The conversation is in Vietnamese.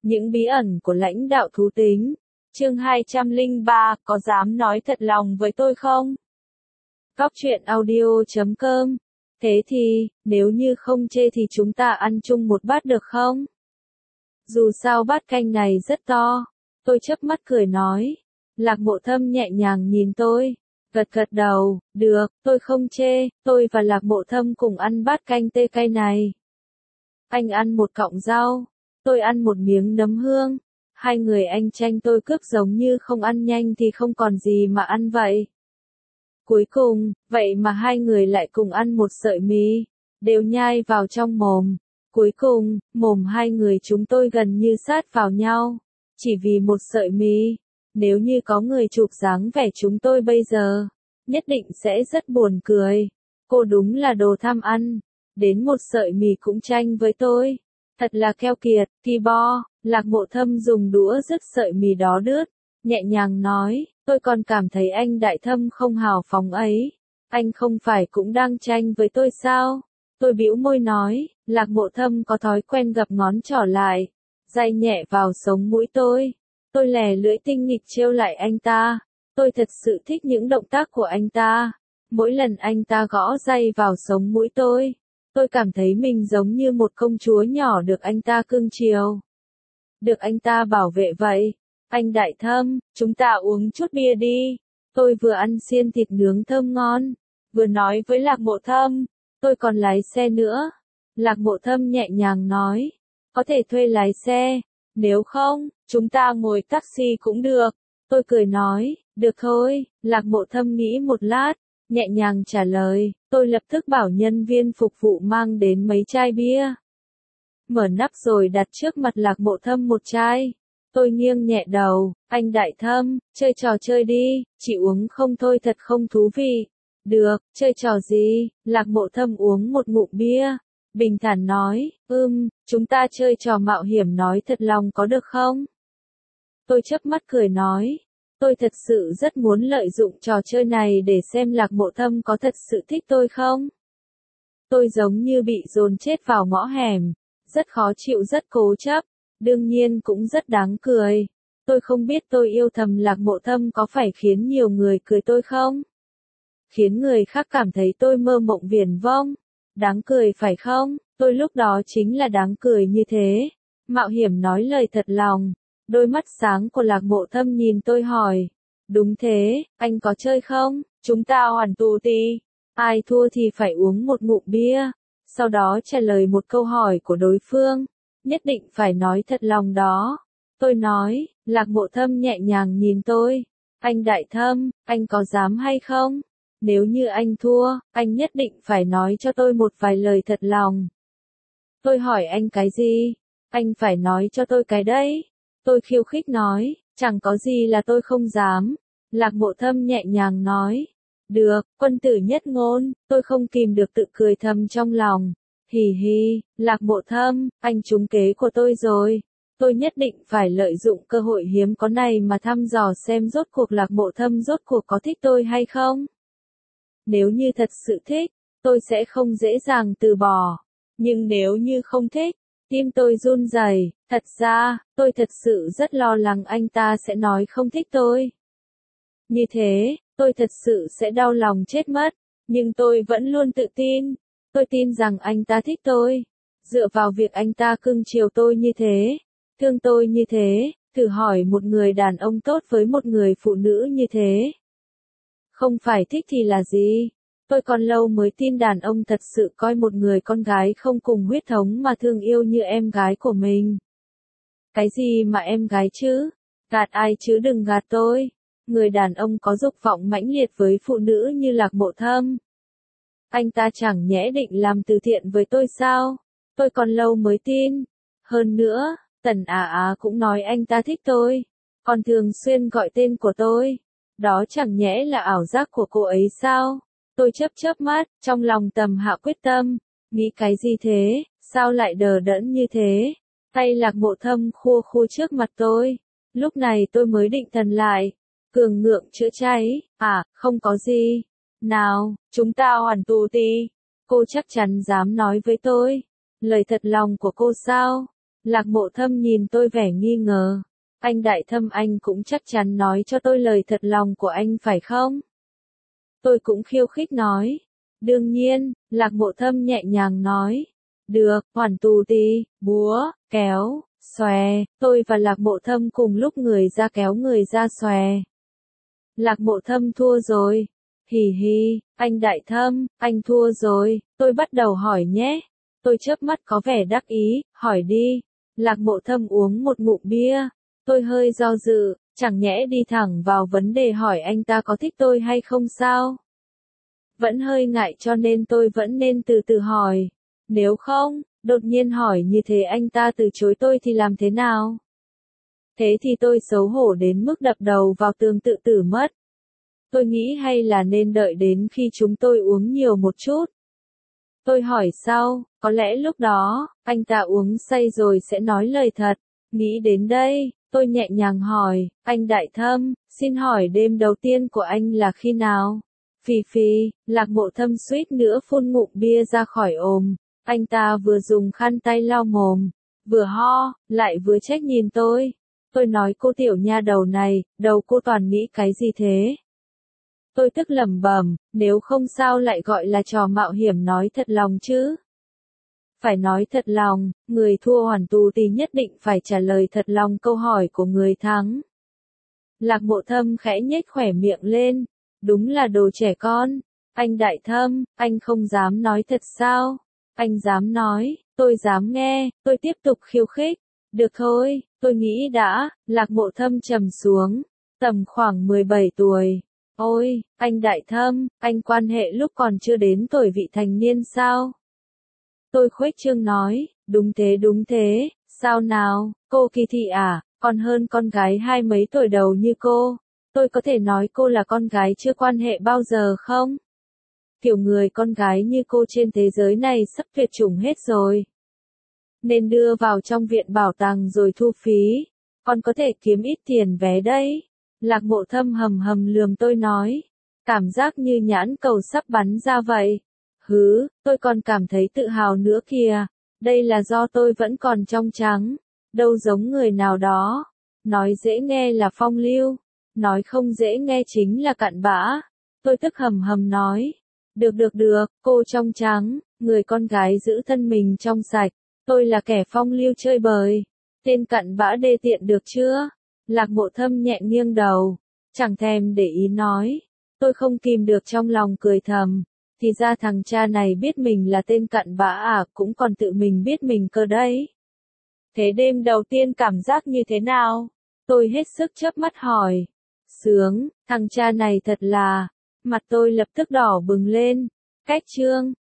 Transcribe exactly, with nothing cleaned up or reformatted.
Những bí ẩn của lãnh đạo thú tính. Chương hai trăm lẻ ba, có dám nói thật lòng với tôi không? Góc truyện audio chấm com. Thế thì, nếu như không chê thì chúng ta ăn chung một bát được không? Dù sao bát canh này rất to. Tôi chớp mắt cười nói. Lạc Mộ Thâm nhẹ nhàng nhìn tôi. Gật gật đầu, được, tôi không chê, tôi và Lạc Mộ Thâm cùng ăn bát canh tê cay này. Anh ăn một cọng rau, tôi ăn một miếng nấm hương. Hai người anh tranh tôi cướp giống như không ăn nhanh thì không còn gì mà ăn vậy. Cuối cùng, vậy mà hai người lại cùng ăn một sợi mì, đều nhai vào trong mồm. Cuối cùng, mồm hai người chúng tôi gần như sát vào nhau, chỉ vì một sợi mì. Nếu như có người chụp dáng vẻ chúng tôi bây giờ, nhất định sẽ rất buồn cười. Cô đúng là đồ tham ăn, đến một sợi mì cũng tranh với tôi. Thật là keo kiệt, ki bo. Lạc Mộ Thâm dùng đũa dứt sợi mì đó đứt, nhẹ nhàng nói, tôi còn cảm thấy anh Đại Thâm không hào phóng ấy. Anh không phải cũng đang tranh với tôi sao? Tôi bĩu môi nói, Lạc Mộ Thâm có thói quen gập ngón trỏ lại, day nhẹ vào sống mũi tôi. Tôi lè lưỡi tinh nghịch trêu lại anh ta. Tôi thật sự thích những động tác của anh ta. Mỗi lần anh ta gõ day vào sống mũi tôi, tôi cảm thấy mình giống như một công chúa nhỏ được anh ta cưng chiều, được anh ta bảo vệ vậy. Anh Đại Thâm, chúng ta uống chút bia đi. Tôi vừa ăn xiên thịt nướng thơm ngon, vừa nói với Lạc Mộ Thâm, tôi còn lái xe nữa. Lạc Mộ Thâm nhẹ nhàng nói, có thể thuê lái xe, nếu không, chúng ta ngồi taxi cũng được. Tôi cười nói, được thôi. Lạc Mộ Thâm nghĩ một lát, nhẹ nhàng trả lời, tôi lập tức bảo nhân viên phục vụ mang đến mấy chai bia. Mở nắp rồi đặt trước mặt Lạc Mộ Thâm một chai. Tôi nghiêng nhẹ đầu, anh Đại Thâm, chơi trò chơi đi, chỉ uống không thôi thật không thú vị. Được, chơi trò gì? Lạc Mộ Thâm uống một ngụm bia, bình thản nói, ưm, chúng ta chơi trò mạo hiểm nói thật lòng có được không? Tôi chớp mắt cười nói, tôi thật sự rất muốn lợi dụng trò chơi này để xem Lạc Mộ Thâm có thật sự thích tôi không? Tôi giống như bị dồn chết vào ngõ hẻm, rất khó chịu rất cố chấp, đương nhiên cũng rất đáng cười. Tôi không biết tôi yêu thầm Lạc Mộ Thâm có phải khiến nhiều người cười tôi không? Khiến người khác cảm thấy tôi mơ mộng viển vông. Đáng cười phải không? Tôi lúc đó chính là đáng cười như thế. Mạo hiểm nói lời thật lòng. Đôi mắt sáng của Lạc Mộ Thâm nhìn tôi hỏi. Đúng thế, anh có chơi không? Chúng ta hoàn tù tì. Ai thua thì phải uống một ngụm bia. Sau đó trả lời một câu hỏi của đối phương. Nhất định phải nói thật lòng đó. Tôi nói, Lạc Mộ Thâm nhẹ nhàng nhìn tôi. Anh Đại Thâm, anh có dám hay không? Nếu như anh thua, anh nhất định phải nói cho tôi một vài lời thật lòng. Tôi hỏi anh cái gì? Anh phải nói cho tôi cái đấy. Tôi khiêu khích nói, chẳng có gì là tôi không dám. Lạc Mộ Thâm nhẹ nhàng nói. Được, quân tử nhất ngôn. Tôi không kìm được tự cười thầm trong lòng. Hì hì, Lạc Mộ Thâm, anh trúng kế của tôi rồi. Tôi nhất định phải lợi dụng cơ hội hiếm có này mà thăm dò xem rốt cuộc Lạc Mộ Thâm rốt cuộc có thích tôi hay không. Nếu như thật sự thích, tôi sẽ không dễ dàng từ bỏ. Nhưng nếu như không thích, tim tôi run rẩy. Thật ra, tôi thật sự rất lo lắng anh ta sẽ nói không thích tôi. Như thế, tôi thật sự sẽ đau lòng chết mất. Nhưng tôi vẫn luôn tự tin. Tôi tin rằng anh ta thích tôi. Dựa vào việc anh ta cưng chiều tôi như thế, thương tôi như thế, thử hỏi một người đàn ông tốt với một người phụ nữ như thế. Không phải thích thì là gì? Tôi còn lâu mới tin đàn ông thật sự coi một người con gái không cùng huyết thống mà thương yêu như em gái của mình. Cái gì mà em gái chứ? Gạt ai chứ đừng gạt tôi. Người đàn ông có dục vọng mãnh liệt với phụ nữ như Lạc Mộ Thâm. Anh ta chẳng nhẽ định làm từ thiện với tôi sao? Tôi còn lâu mới tin. Hơn nữa, Tần Á Á cũng nói anh ta thích tôi. Còn thường xuyên gọi tên của tôi. Đó chẳng nhẽ là ảo giác của cô ấy sao? Tôi chớp chớp mắt, trong lòng tầm hạ quyết tâm. Nghĩ cái gì thế? Sao lại đờ đẫn như thế? Tay Lạc Mộ Thâm khua khua trước mặt tôi. Lúc này tôi mới định thần lại. Cường ngượng chữa cháy. À, không có gì. Nào, chúng ta hoàn tù tì. Cô chắc chắn dám nói với tôi lời thật lòng của cô sao? Lạc Mộ Thâm nhìn tôi vẻ nghi ngờ. Anh Đại Thâm, anh cũng chắc chắn nói cho tôi lời thật lòng của anh phải không? Tôi cũng khiêu khích nói. Đương nhiên, Lạc Mộ Thâm nhẹ nhàng nói. Được, hoàn tù tì, búa, kéo, xòe, tôi và Lạc Mộ Thâm cùng lúc người ra kéo người ra xòe. Lạc Mộ Thâm thua rồi. Hì hì, anh Đại Thâm, anh thua rồi, tôi bắt đầu hỏi nhé. Tôi chớp mắt có vẻ đắc ý, hỏi đi. Lạc Mộ Thâm uống một ngụm bia. Tôi hơi do dự, chẳng nhẽ đi thẳng vào vấn đề hỏi anh ta có thích tôi hay không sao? Vẫn hơi ngại cho nên tôi vẫn nên từ từ hỏi. Nếu không, đột nhiên hỏi như thế anh ta từ chối tôi thì làm thế nào? Thế thì tôi xấu hổ đến mức đập đầu vào tường tự tử mất. Tôi nghĩ hay là nên đợi đến khi chúng tôi uống nhiều một chút. Tôi hỏi sau, có lẽ lúc đó, anh ta uống say rồi sẽ nói lời thật. Nghĩ đến đây, tôi nhẹ nhàng hỏi, anh Đại Thâm, xin hỏi đêm đầu tiên của anh là khi nào? Phì phì, Lạc Mộ Thâm suýt nữa phun ngụm bia ra khỏi ồm. Anh ta vừa dùng khăn tay lau mồm, vừa ho, lại vừa trách nhìn tôi. Tôi nói cô tiểu nha đầu này, đầu cô toàn nghĩ cái gì thế? Tôi tức lẩm bẩm, nếu không sao lại gọi là trò mạo hiểm nói thật lòng chứ? Phải nói thật lòng, người thua hoàn tù thì nhất định phải trả lời thật lòng câu hỏi của người thắng. Lạc Mộ Thâm khẽ nhếch khỏe miệng lên, đúng là đồ trẻ con. Anh Đại Thâm, anh không dám nói thật sao? Anh dám nói, tôi dám nghe, tôi tiếp tục khiêu khích. Được thôi, tôi nghĩ đã. Lạc Mộ Thâm trầm xuống, tầm khoảng mười bảy tuổi. Ôi, anh Đại Thâm, anh quan hệ lúc còn chưa đến tuổi vị thành niên sao? Tôi khuếch trương nói, đúng thế đúng thế, sao nào, cô Kỳ Thị à, còn hơn con gái hai mấy tuổi đầu như cô. Tôi có thể nói cô là con gái chưa quan hệ bao giờ không? Kiểu người con gái như cô trên thế giới này sắp tuyệt chủng hết rồi. Nên đưa vào trong viện bảo tàng rồi thu phí, còn có thể kiếm ít tiền vé đấy. Lạc Mộ Thâm hầm hầm lườm tôi nói, cảm giác như nhãn cầu sắp bắn ra vậy. Hứ, tôi còn cảm thấy tự hào nữa kìa, đây là do tôi vẫn còn trong trắng, đâu giống người nào đó. Nói dễ nghe là phong lưu, nói không dễ nghe chính là cặn bã. Tôi tức hầm hầm nói, được được được, cô trong trắng, người con gái giữ thân mình trong sạch, tôi là kẻ phong lưu chơi bời, tên cặn bã đê tiện được chưa? Lạc Mộ Thâm nhẹ nghiêng đầu, chẳng thèm để ý nói. Tôi không kìm được trong lòng cười thầm, thì ra thằng cha này biết mình là tên cặn bã à, cũng còn tự mình biết mình cơ đấy. Thế đêm đầu tiên cảm giác như thế nào? Tôi hết sức chớp mắt hỏi. Sướng, thằng cha này thật là, mặt tôi lập tức đỏ bừng lên. Cách trương,